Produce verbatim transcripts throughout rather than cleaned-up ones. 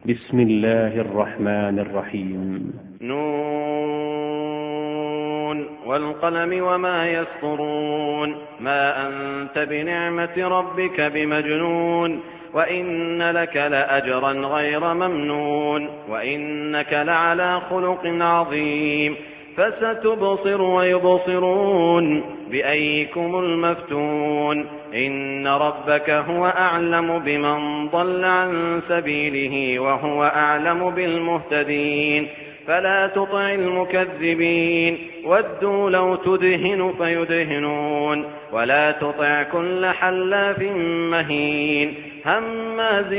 بسم الله الرحمن الرحيم. نون والقلم وما يسطرون ما أنت بنعمة ربك بمجنون وإن لك لأجرا غير ممنون وإنك لعلى خلق عظيم فستبصر ويبصرون بأيكم المفتون إن ربك هو أعلم بمن ضل عن سبيله وهو أعلم بالمهتدين فلا تطع المكذبين ودوا لو تدهن فيدهنون ولا تطع كل حلاف مهين هماز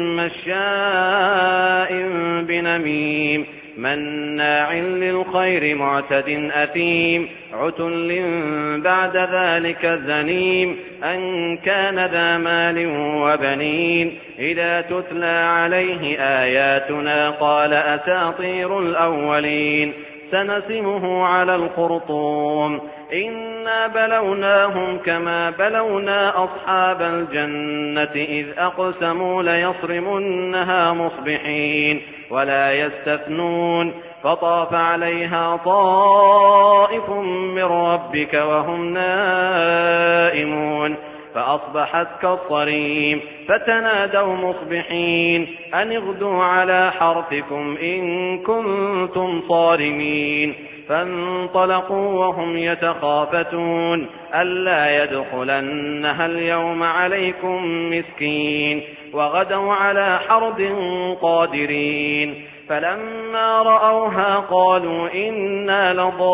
مشاء بنميم مناع للخير معتد أثيم عتل بعد ذلك زنيم أن كان ذا مال وبنين إذا تتلى عليه آياتنا قال أساطير الأولين سنسمه على الخرطوم إنا بلوناهم كما بلونا أصحاب الجنة إذ أقسموا ليصرمنها مصبحين ولا يستثنون فطاف عليها طائف من ربك وهم نائمون فأصبحت كالصريم فتنادوا مصبحين أن اغدوا على حرثكم إن كنتم صارمين فانطلقوا وهم يتخافتون ألا يدخلنها اليوم عليكم مسكين وغدوا على حرد قادرين فلما رأوها قالوا إنا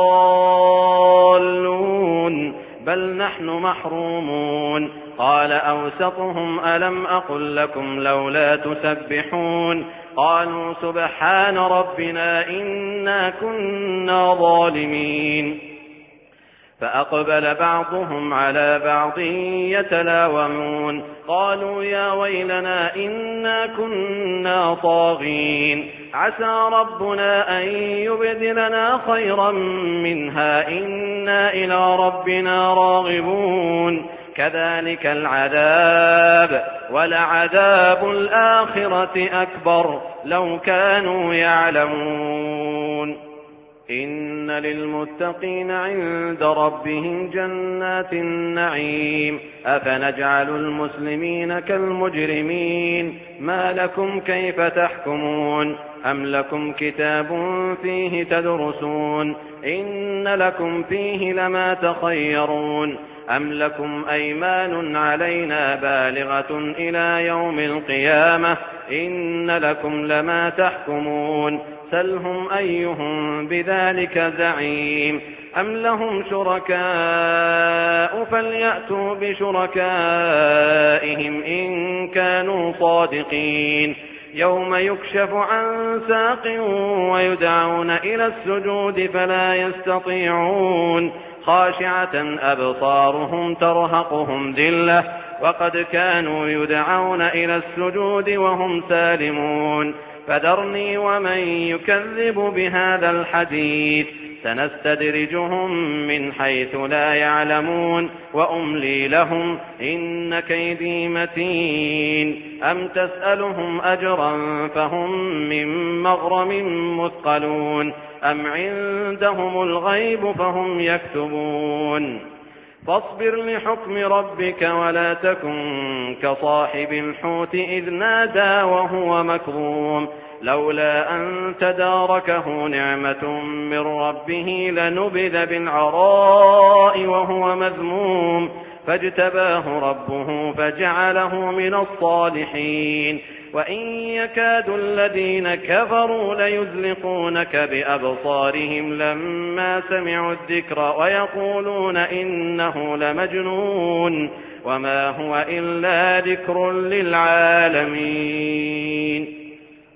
لضالون بل نحن محرومون قال أوسطهم ألم أقل لكم لولا تسبحون قالوا سبحان ربنا إنا كنا ظالمين فأقبل بعضهم على بعض يتلاومون قالوا يا ويلنا إنا كنا طاغين عسى ربنا أن يبدلنا خيرا منها إنا إلى ربنا راغبون كذلك العذاب ولعذاب الآخرة أكبر لو كانوا يعلمون إن للمتقين عند ربهم جنات النعيم أفنجعل المسلمين كالمجرمين ما لكم كيف تحكمون أم لكم كتاب فيه تدرسون إن لكم فيه لما تخيرون أم لكم أيمان علينا بالغة إلى يوم القيامة إن لكم لما تحكمون سلهم أيهم بذلك زعيم أم لهم شركاء فليأتوا بشركائهم إن كانوا صادقين يوم يكشف عن ساق ويدعون إلى السجود فلا يستطيعون خاشعة أبصارهم ترهقهم ذلة وقد كانوا يدعون إلى السجود وهم سالمون فذرني ومن يكذب بهذا الحديث سنستدرجهم من حيث لا يعلمون وأملي لهم إن كيدي متين أم تسألهم أجرا فهم من مغرم مثقلون أم عندهم الغيب فهم يكتبون فاصبر لحكم ربك ولا تكن كصاحب الحوت إذ نادى وهو مكظوم لولا أن تداركه نعمة من ربه لنبذ بالعراء وهو مذموم فاجتباه ربه فجعله من الصالحين وإن يكاد الذين كفروا ليزلقونك بأبصارهم لما سمعوا الذكر ويقولون إنه لمجنون وما هو إلا ذكر للعالمين.